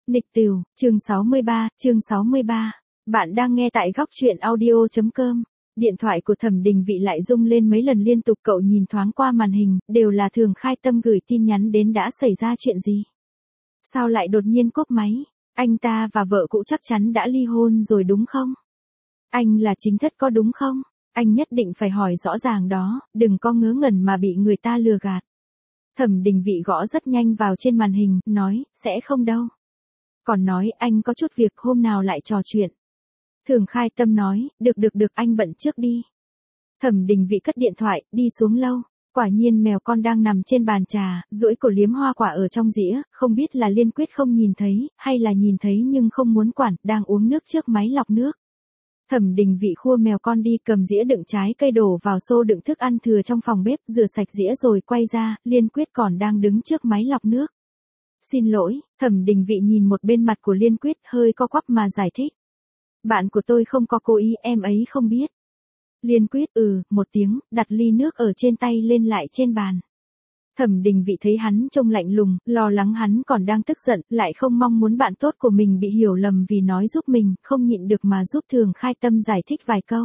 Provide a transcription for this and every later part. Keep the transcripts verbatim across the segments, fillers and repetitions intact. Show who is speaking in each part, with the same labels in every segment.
Speaker 1: Nịch tửu, chương sáu mươi ba, chương sáu mươi ba. Bạn đang nghe tại góc truyện audio chấm com. Điện thoại của Thẩm Đình Vị lại rung lên mấy lần liên tục, cậu nhìn thoáng qua màn hình, đều là Thường Khai Tâm gửi tin nhắn đến. Đã xảy ra chuyện gì? Sao lại đột nhiên cúp máy? Anh ta và vợ cũ chắc chắn đã ly hôn rồi đúng không? Anh là chính thất có đúng không? Anh nhất định phải hỏi rõ ràng đó, đừng có ngớ ngẩn mà bị người ta lừa gạt. Thẩm Đình Vị gõ rất nhanh vào trên màn hình, nói, sẽ không đâu. Còn nói, anh có chút việc, hôm nào lại trò chuyện. Thường Khai Tâm nói, được được được, anh bận trước đi. Thẩm Đình Vị cất điện thoại, đi xuống lâu. Quả nhiên mèo con đang nằm trên bàn trà, duỗi cổ liếm hoa quả ở trong dĩa, không biết là Liên Quyết không nhìn thấy, hay là nhìn thấy nhưng không muốn quản, đang uống nước trước máy lọc nước. Thẩm Đình Vị khua mèo con đi, cầm dĩa đựng trái cây đổ vào xô đựng thức ăn thừa trong phòng bếp, rửa sạch dĩa rồi quay ra, Liên Quyết còn đang đứng trước máy lọc nước. Xin lỗi, Thẩm Đình Vị nhìn một bên mặt của Liên Quyết, hơi co quắp mà giải thích. Bạn của tôi không có cố ý, em ấy không biết. Liên Quyết ừ, một tiếng, đặt ly nước ở trên tay lên lại trên bàn. Thẩm Đình Vị thấy hắn trông lạnh lùng, lo lắng hắn còn đang tức giận, lại không mong muốn bạn tốt của mình bị hiểu lầm vì nói giúp mình, không nhịn được mà giúp Thường Khai Tâm giải thích vài câu.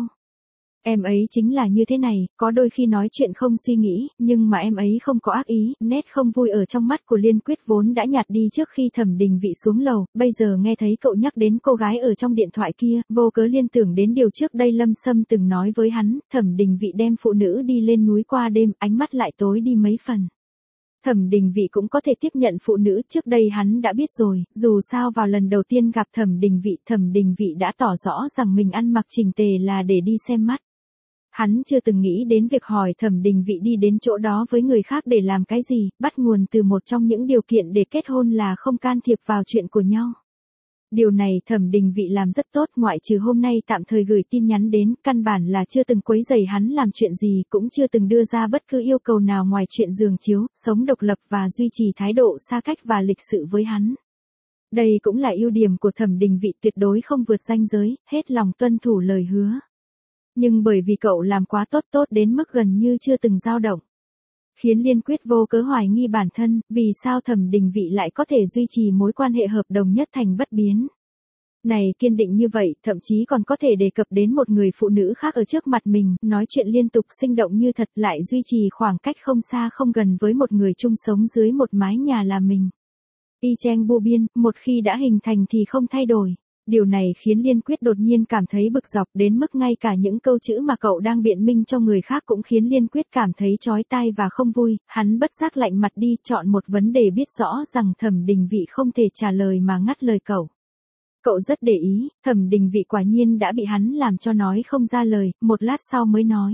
Speaker 1: Em ấy chính là như thế này, có đôi khi nói chuyện không suy nghĩ, nhưng mà em ấy không có ác ý. Nét không vui ở trong mắt của Liên Quyết vốn đã nhạt đi trước khi Thẩm Đình Vị xuống lầu, bây giờ nghe thấy cậu nhắc đến cô gái ở trong điện thoại kia, vô cớ liên tưởng đến điều trước đây Lâm Sâm từng nói với hắn. Thẩm Đình Vị đem phụ nữ đi lên núi qua đêm, ánh mắt lại tối đi mấy phần. Thẩm Đình Vị cũng có thể tiếp nhận phụ nữ, trước đây hắn đã biết rồi, dù sao vào lần đầu tiên gặp Thẩm Đình Vị, Thẩm Đình Vị đã tỏ rõ rằng mình ăn mặc chỉnh tề là để đi xem mắt. Hắn chưa từng nghĩ đến việc hỏi Thẩm Đình Vị đi đến chỗ đó với người khác để làm cái gì, bắt nguồn từ một trong những điều kiện để kết hôn là không can thiệp vào chuyện của nhau. Điều này Thẩm Đình Vị làm rất tốt, ngoại trừ hôm nay tạm thời gửi tin nhắn đến, căn bản là chưa từng quấy rầy hắn làm chuyện gì, cũng chưa từng đưa ra bất cứ yêu cầu nào ngoài chuyện giường chiếu, sống độc lập và duy trì thái độ xa cách và lịch sự với hắn. Đây cũng là ưu điểm của Thẩm Đình Vị, tuyệt đối không vượt ranh giới, hết lòng tuân thủ lời hứa. Nhưng bởi vì cậu làm quá tốt tốt đến mức gần như chưa từng dao động, khiến Liên Quyết vô cớ hoài nghi bản thân, vì sao Thẩm Đình Vị lại có thể duy trì mối quan hệ hợp đồng nhất thành bất biến. Này kiên định như vậy, thậm chí còn có thể đề cập đến một người phụ nữ khác ở trước mặt mình, nói chuyện liên tục sinh động như thật, lại duy trì khoảng cách không xa không gần với một người chung sống dưới một mái nhà là mình. Y chang vô biên, một khi đã hình thành thì không thay đổi. Điều này khiến Liên Quyết đột nhiên cảm thấy bực dọc đến mức ngay cả những câu chữ mà cậu đang biện minh cho người khác cũng khiến Liên Quyết cảm thấy chói tai và không vui, hắn bất giác lạnh mặt đi, chọn một vấn đề biết rõ rằng Thẩm Đình Vị không thể trả lời mà ngắt lời cậu. Cậu rất để ý, Thẩm Đình Vị quả nhiên đã bị hắn làm cho nói không ra lời, một lát sau mới nói.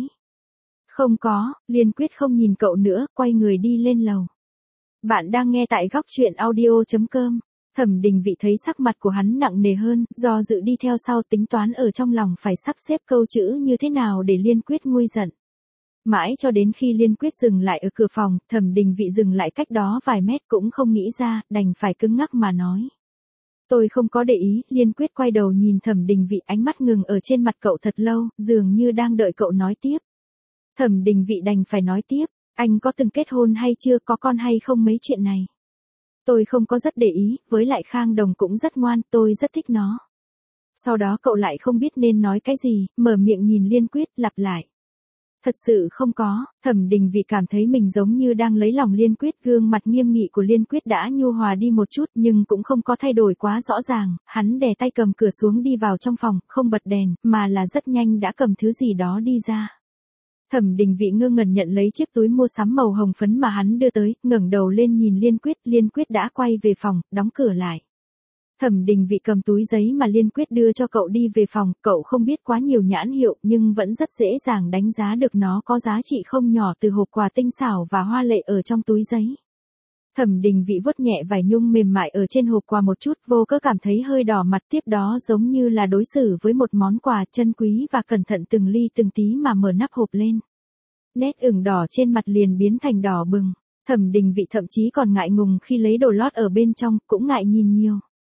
Speaker 1: Không có, Liên Quyết không nhìn cậu nữa, quay người đi lên lầu. Bạn đang nghe tại góc truyện audio chấm com. Thẩm Đình Vị thấy sắc mặt của hắn nặng nề hơn, do dự đi theo sau, tính toán ở trong lòng phải sắp xếp câu chữ như thế nào để Liên Quyết nguôi giận. Mãi cho đến khi Liên Quyết dừng lại ở cửa phòng, Thẩm Đình Vị dừng lại cách đó vài mét cũng không nghĩ ra, đành phải cứng ngắc mà nói. Tôi không có để ý. Liên Quyết quay đầu nhìn Thẩm Đình Vị, ánh mắt ngừng ở trên mặt cậu thật lâu, dường như đang đợi cậu nói tiếp. Thẩm Đình Vị đành phải nói tiếp, anh có từng kết hôn hay chưa, có con hay không, mấy chuyện này. Tôi không có rất để ý, với lại Khang Đồng cũng rất ngoan, tôi rất thích nó. Sau đó cậu lại không biết nên nói cái gì, mở miệng nhìn Liên Quyết, lặp lại. Thật sự không có. Thẩm Đình Vị cảm thấy mình giống như đang lấy lòng Liên Quyết, gương mặt nghiêm nghị của Liên Quyết đã nhu hòa đi một chút nhưng cũng không có thay đổi quá rõ ràng, hắn đè tay cầm cửa xuống đi vào trong phòng, không bật đèn, mà là rất nhanh đã cầm thứ gì đó đi ra. Thẩm Đình Vị ngơ ngẩn nhận lấy chiếc túi mua sắm màu hồng phấn mà hắn đưa tới, ngẩng đầu lên nhìn Liên Quyết, Liên Quyết đã quay về phòng, đóng cửa lại. Thẩm Đình Vị cầm túi giấy mà Liên Quyết đưa cho cậu đi về phòng, cậu không biết quá nhiều nhãn hiệu nhưng vẫn rất dễ dàng đánh giá được nó có giá trị không nhỏ từ hộp quà tinh xảo và hoa lệ ở trong túi giấy. Thẩm Đình Vị vuốt nhẹ vải nhung mềm mại ở trên hộp quà một chút, vô cớ cảm thấy hơi đỏ mặt, tiếp đó giống như là đối xử với một món quà chân quý và cẩn thận từng ly từng tí mà mở nắp hộp lên. Nét ửng đỏ trên mặt liền biến thành đỏ bừng. Thẩm Đình Vị thậm chí còn ngại ngùng khi lấy đồ lót ở bên trong, cũng ngại nhìn nhiều.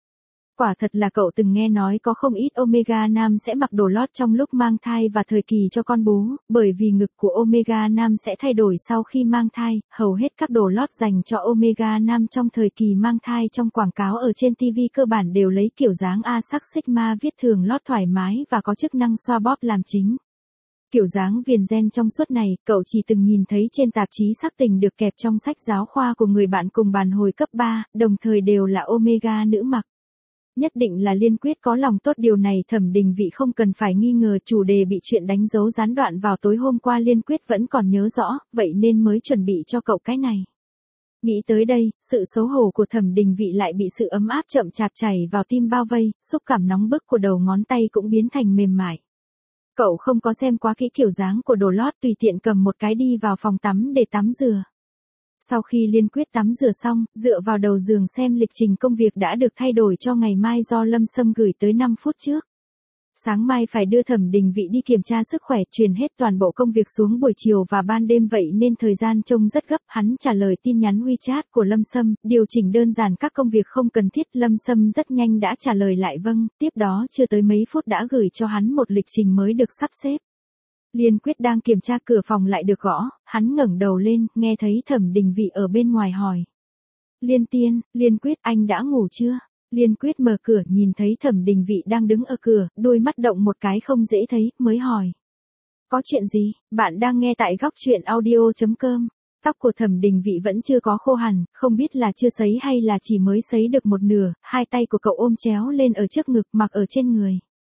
Speaker 1: Quả thật là cậu từng nghe nói có không ít Omega nam sẽ mặc đồ lót trong lúc mang thai và thời kỳ cho con bú, bởi vì ngực của Omega nam sẽ thay đổi sau khi mang thai, hầu hết các đồ lót dành cho Omega nam trong thời kỳ mang thai trong quảng cáo ở trên ti vi cơ bản đều lấy kiểu dáng A sắc Sigma viết thường lót thoải mái và có chức năng xoa bóp làm chính. Kiểu dáng viền ren trong suốt này, cậu chỉ từng nhìn thấy trên tạp chí sắc tình được kẹp trong sách giáo khoa của người bạn cùng bàn hồi cấp ba, đồng thời đều là Omega nữ mặc. Nhất định là Liên Quyết có lòng tốt, điều này Thẩm Đình Vị không cần phải nghi ngờ, chủ đề bị chuyện đánh dấu gián đoạn vào tối hôm qua Liên Quyết vẫn còn nhớ rõ, vậy nên mới chuẩn bị cho cậu cái này. Nghĩ tới đây, sự xấu hổ của Thẩm Đình Vị lại bị sự ấm áp chậm chạp chảy vào tim bao vây, xúc cảm nóng bức của đầu ngón tay cũng biến thành mềm mại. Cậu không có xem quá kỹ kiểu dáng của đồ lót, tùy tiện cầm một cái đi vào phòng tắm để tắm rửa. Sau khi Liên Quyết tắm rửa xong, dựa vào đầu giường xem lịch trình công việc đã được thay đổi cho ngày mai do Lâm Sâm gửi tới năm phút trước. Sáng mai phải đưa Thẩm Đình Vị đi kiểm tra sức khỏe, truyền hết toàn bộ công việc xuống buổi chiều và ban đêm, vậy nên thời gian trông rất gấp. Hắn trả lời tin nhắn WeChat của Lâm Sâm, điều chỉnh đơn giản các công việc không cần thiết. Lâm Sâm rất nhanh đã trả lời lại vâng, tiếp đó chưa tới mấy phút đã gửi cho hắn một lịch trình mới được sắp xếp. Liên Quyết đang kiểm tra, cửa phòng lại được gõ, hắn ngẩng đầu lên, nghe thấy Thẩm Đình Vị ở bên ngoài hỏi. Liên Tiên, Liên Quyết, anh đã ngủ chưa? Liên Quyết mở cửa, nhìn thấy Thẩm Đình Vị đang đứng ở cửa, đôi mắt động một cái không dễ thấy, mới hỏi. Có chuyện gì? Bạn đang nghe tại góc truyện audio chấm com. Tóc của Thẩm Đình Vị vẫn chưa có khô hẳn, không biết là chưa sấy hay là chỉ mới sấy được một nửa, hai tay của cậu ôm chéo lên ở trước ngực, mặc ở trên người.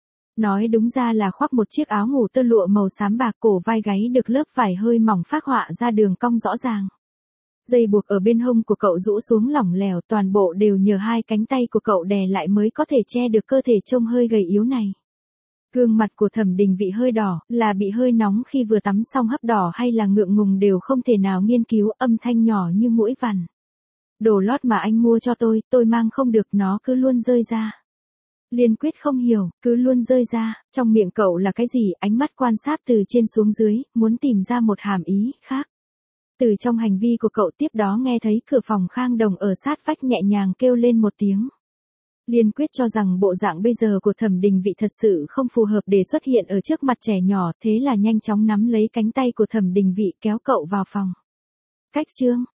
Speaker 1: Nói đúng ra là khoác một chiếc áo ngủ tơ lụa màu xám bạc, cổ vai gáy được lớp vải hơi mỏng phác họa ra đường cong rõ ràng. Dây buộc ở bên hông của cậu rũ xuống lỏng lẻo, toàn bộ đều nhờ hai cánh tay của cậu đè lại mới có thể che được cơ thể trông hơi gầy yếu này. Gương mặt của Thẩm Đình Vị hơi đỏ, là bị hơi nóng khi vừa tắm xong hấp đỏ hay là ngượng ngùng đều không thể nào nghiên cứu, âm thanh nhỏ như muỗi vằn. Đồ lót mà anh mua cho tôi, tôi mang không được, nó cứ luôn rơi ra. Liên Quyết không hiểu, cứ luôn rơi ra, trong miệng cậu là cái gì, ánh mắt quan sát từ trên xuống dưới, muốn tìm ra một hàm ý khác. Từ trong hành vi của cậu tiếp đó nghe thấy cửa phòng Khang Đồng ở sát vách nhẹ nhàng kêu lên một tiếng. Liên Quyết cho rằng bộ dạng bây giờ của Thẩm Đình Vị thật sự không phù hợp để xuất hiện ở trước mặt trẻ nhỏ, thế là nhanh chóng nắm lấy cánh tay của Thẩm Đình Vị kéo cậu vào phòng. Cách chương,